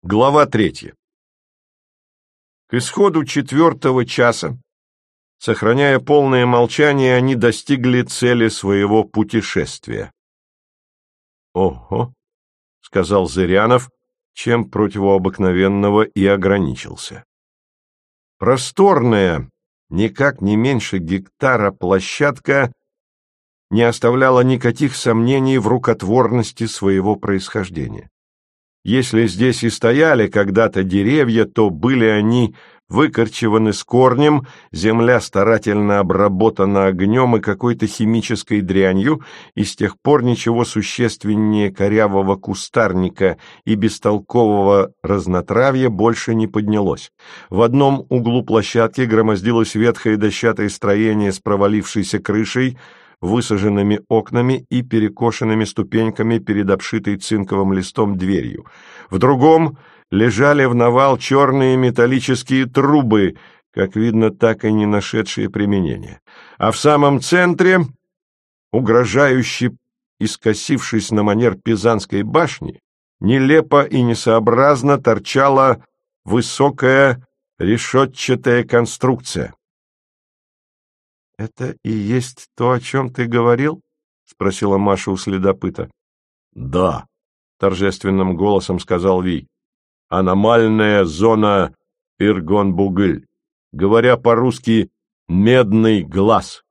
Глава 3. К исходу 4-го часа, сохраняя полное молчание, они достигли цели своего путешествия. «Ого!» — сказал Зырянов, чем противообыкновенного и ограничился. Просторная, никак не меньше гектара площадка не оставляла никаких сомнений в рукотворности своего происхождения. Если здесь и стояли когда-то деревья, то были они выкорчеваны с корнем, земля старательно обработана огнем и какой-то химической дрянью, и с тех пор ничего существеннее корявого кустарника и бестолкового разнотравья больше не поднялось. В одном углу площадки громоздилось ветхое дощатое строение с провалившейся крышей, высаженными окнами и перекошенными ступеньками перед обшитой цинковым листом дверью. В другом лежали в навал черные металлические трубы, как видно, так и не нашедшие применения. А в самом центре, угрожающе искосившись на манер Пизанской башни, нелепо и несообразно торчала высокая решетчатая конструкция. — Это и есть то, о чем ты говорил? — спросила Маша у следопыта. — Да, — торжественным голосом сказал Вий. — Аномальная зона Иргон-Бугыль. Говоря по-русски, медный глаз.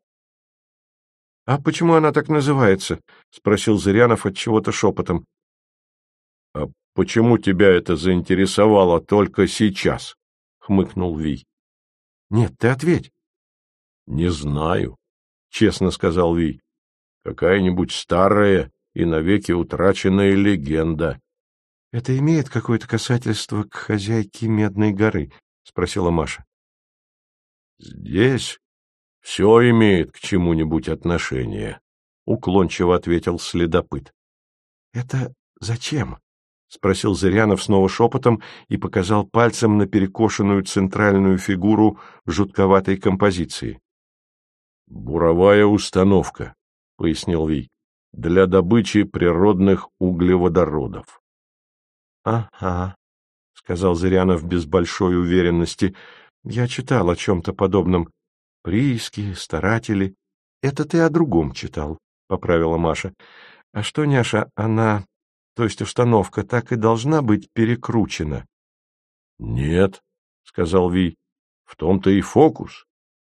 — А почему она так называется? — спросил Зырянов отчего-то шепотом. — А почему тебя это заинтересовало только сейчас? — хмыкнул Вий. — Нет, ты ответь. — Не знаю, — честно сказал Вий. — Какая-нибудь старая и навеки утраченная легенда. — Это имеет какое-то касательство к хозяйке Медной горы? — спросила Маша. — Здесь все имеет к чему-нибудь отношение, — уклончиво ответил следопыт. — Это зачем? — спросил Зырянов снова шепотом и показал пальцем на перекошенную центральную фигуру жутковатой композиции. «Буровая установка», — пояснил Вий, — «для добычи природных углеводородов». «Ага», — сказал Зырянов без большой уверенности, — «я читал о чем-то подобном. Прииски, старатели. Это ты о другом читал», — поправила Маша. «А что, няша, она, то есть установка, так и должна быть перекручена?» «Нет», — сказал Вий, — «в том-то и фокус».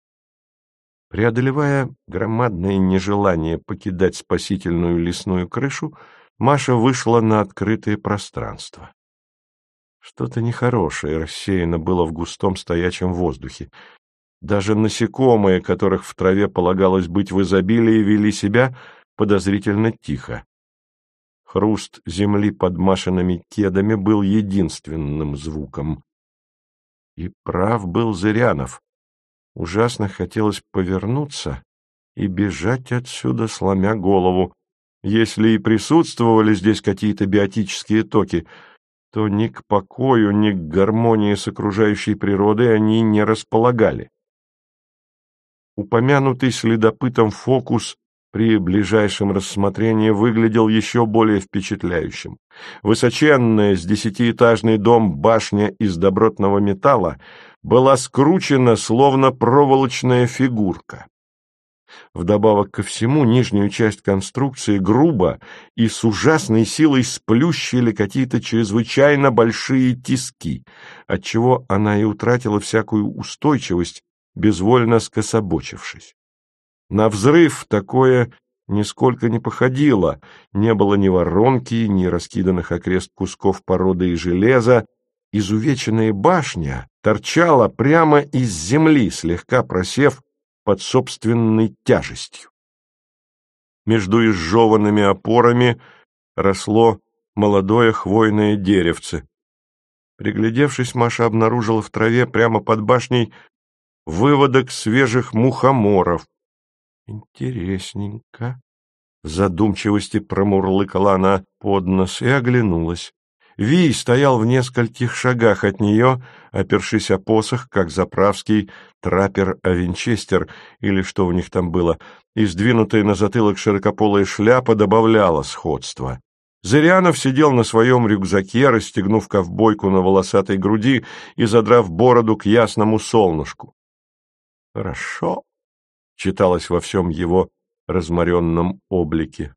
Преодолевая громадное нежелание покидать спасительную лесную крышу, Маша вышла на открытое пространство. Что-то нехорошее рассеяно было в густом стоячем воздухе. Даже насекомые, которых в траве полагалось быть в изобилии, вели себя подозрительно тихо. Хруст земли под Машиными кедами был единственным звуком. И прав был Зырянов. Ужасно хотелось повернуться и бежать отсюда, сломя голову. Если и присутствовали здесь какие-то биотические токи, то ни к покою, ни к гармонии с окружающей природой они не располагали. Упомянутый следопытом фокус при ближайшем рассмотрении выглядел еще более впечатляющим. Высоченная с 10-этажный дом башня из добротного металла была скручена, словно проволочная фигурка. Вдобавок ко всему, нижнюю часть конструкции грубо и с ужасной силой сплющили какие-то чрезвычайно большие тиски, отчего она и утратила всякую устойчивость, безвольно скособочившись. На взрыв такое нисколько не походило, не было ни воронки, ни раскиданных окрест кусков породы и железа. Изувеченная башня торчала прямо из земли, слегка просев под собственной тяжестью. Между изжеванными опорами росло молодое хвойное деревце. Приглядевшись, Маша обнаружила в траве прямо под башней выводок свежих мухоморов. «Интересненько», — в задумчивости промурлыкала она под нос и оглянулась. Вий стоял в нескольких шагах от нее, опершись о посох, как заправский траппер Винчестер, или что у них там было, и сдвинутая на затылок широкополая шляпа добавляла сходства. Зырянов сидел на своем рюкзаке, расстегнув ковбойку на волосатой груди и задрав бороду к ясному солнышку. «Хорошо», — читалось во всем его разморенном облике.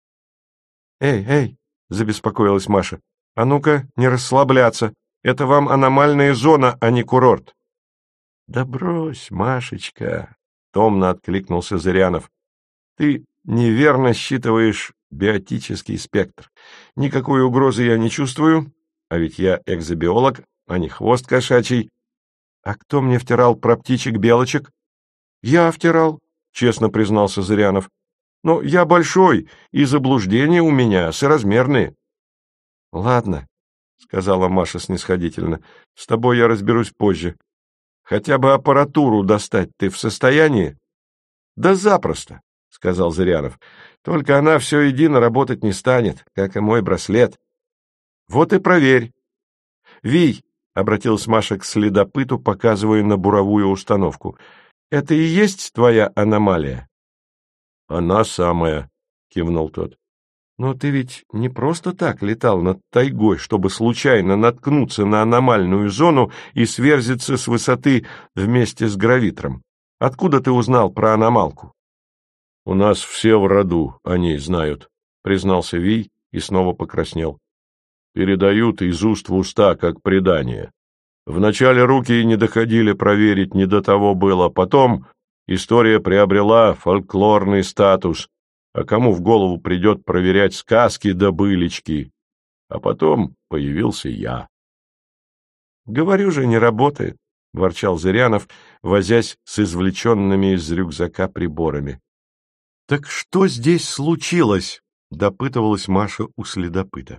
«Эй!» — забеспокоилась Маша. «А ну-ка, не расслабляться. Это вам аномальная зона, а не курорт». «Да брось, Машечка!» — томно откликнулся Зырянов. «Ты неверно считываешь биотический спектр. Никакой угрозы я не чувствую, а ведь я экзобиолог, а не хвост кошачий. А кто мне втирал про птичек-белочек?» «Я втирал», — честно признался Зырянов. «Но я большой, и заблуждения у меня соразмерные». «Ладно», — сказала Маша снисходительно, — «с тобой я разберусь позже. Хотя бы аппаратуру достать ты в состоянии?» «Да запросто», — сказал Зырянов. «Только она все едино работать не станет, как и мой браслет». «Вот и проверь». «Вий», — обратилась Маша к следопыту, показывая на буровую установку, — «это и есть твоя аномалия?» «Она самая», — кивнул тот. «Но ты ведь не просто так летал над тайгой, чтобы случайно наткнуться на аномальную зону и сверзиться с высоты вместе с гравитром. Откуда ты узнал про аномалку?» «У нас все в роду о ней знают», — признался Вий и снова покраснел. «Передают из уст в уста, как предание. Вначале руки не доходили проверить, не до того было. Потом история приобрела фольклорный статус. А кому в голову придет проверять сказки да былички? А потом появился я». «Говорю же, не работает», — ворчал Зырянов, возясь с извлеченными из рюкзака приборами. «Так что здесь случилось?» — допытывалась Маша у следопыта.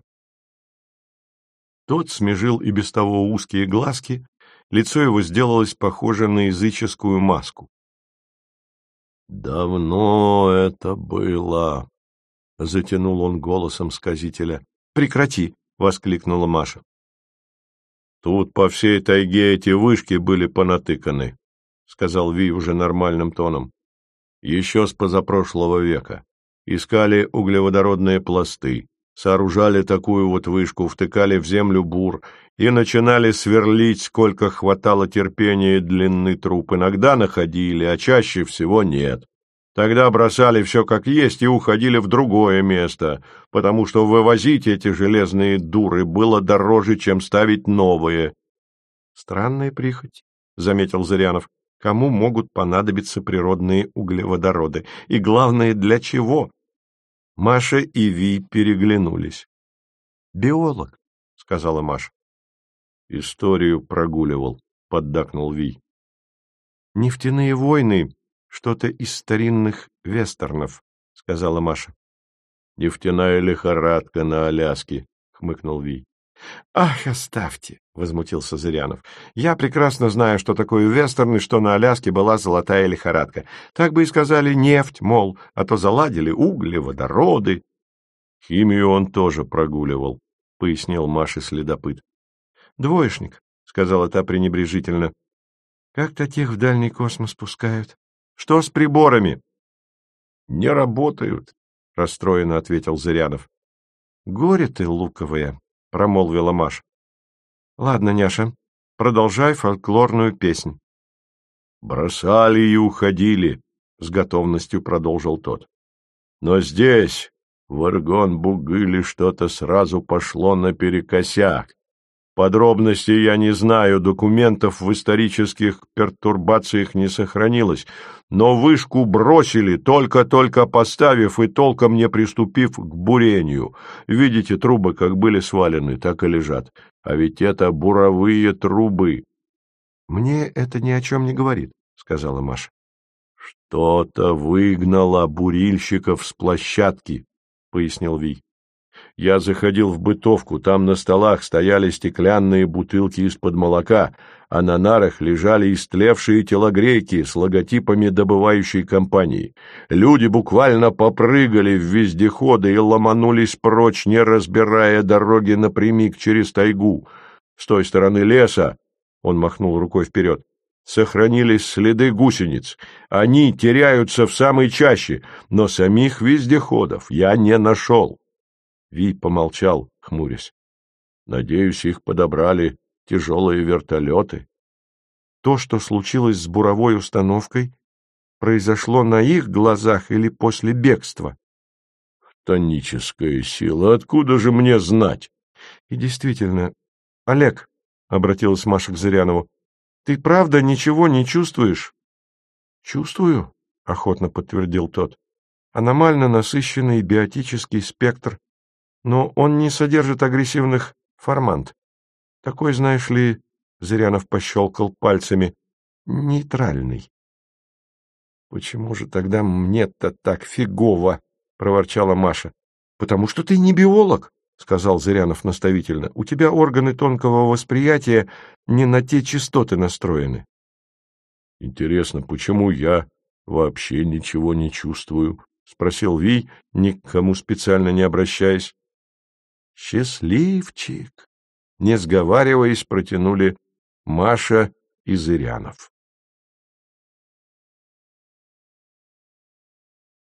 Тот смежил и без того узкие глазки, лицо его сделалось похоже на языческую маску. «Давно это было», — затянул он голосом сказителя. «Прекрати!» — воскликнула Маша. «Тут по всей тайге эти вышки были понатыканы», — сказал Вий уже нормальным тоном. «Еще с позапрошлого века. Искали углеводородные пласты, сооружали такую вот вышку, втыкали в землю бур и начинали сверлить, сколько хватало терпения и длины труб. Иногда находили, а чаще всего нет. Тогда бросали все как есть и уходили в другое место, потому что вывозить эти железные дуры было дороже, чем ставить новые». «Странная прихоть», — заметил Зырянов. «Кому могут понадобиться природные углеводороды? И главное, для чего?» Маша и Ви переглянулись. «Биолог», — сказала Маша. «Историю прогуливал», — поддакнул Вий. «Нефтяные войны — что-то из старинных вестернов», — сказала Маша. «Нефтяная лихорадка на Аляске», — хмыкнул Вий. «Ах, оставьте!» — возмутился Зырянов. «Я прекрасно знаю, что такое вестерн и что на Аляске была золотая лихорадка. Так бы и сказали нефть, мол, а то заладили угли, водороды». «Химию он тоже прогуливал», — пояснил Маше следопыт. «Двоечник», — сказала та пренебрежительно. «Как таких в дальний космос пускают? Что с приборами?» «Не работают», — расстроенно ответил Зырянов. «Горе ты, луковая», — промолвила Маша. «Ладно, Няша, продолжай фольклорную песнь». «Бросали и уходили», — с готовностью продолжил тот. «Но здесь, в Эргон-Бугыле, что-то сразу пошло наперекосяк. Подробностей я не знаю, документов в исторических пертурбациях не сохранилось, но вышку бросили, только-только поставив и толком не приступив к бурению. Видите, трубы как были свалены, так и лежат. А ведь это буровые трубы». «Мне это ни о чем не говорит», — сказала Маша. «Что-то выгнало бурильщиков с площадки», — пояснил Вий. «Я заходил в бытовку, там на столах стояли стеклянные бутылки из-под молока, а на нарах лежали истлевшие телогрейки с логотипами добывающей компании. Люди буквально попрыгали в вездеходы и ломанулись прочь, не разбирая дороги напрямик через тайгу. С той стороны леса, — он махнул рукой вперед, — сохранились следы гусениц. Они теряются в самой чаще, но самих вездеходов я не нашел». Вий помолчал, хмурясь. Надеюсь, их подобрали тяжелые вертолеты. То, что случилось с буровой установкой, произошло на их глазах или после бегства? Хтоническая сила, откуда же мне знать? И действительно, Олег, — обратилась Маша к Зырянову, — ты правда ничего не чувствуешь? Чувствую, — охотно подтвердил тот. Аномально насыщенный биотический спектр, но он не содержит агрессивных формант. Такой, знаешь ли, — Зырянов пощелкал пальцами, — нейтральный. — Почему же тогда мне-то так фигово? — проворчала Маша. — Потому что ты не биолог, — сказал Зырянов наставительно. — У тебя органы тонкого восприятия не на те частоты настроены. — Интересно, почему я вообще ничего не чувствую? — спросил Вий, ни к кому специально не обращаясь. — Счастливчик! — не сговариваясь, протянули Маша и Зырянов.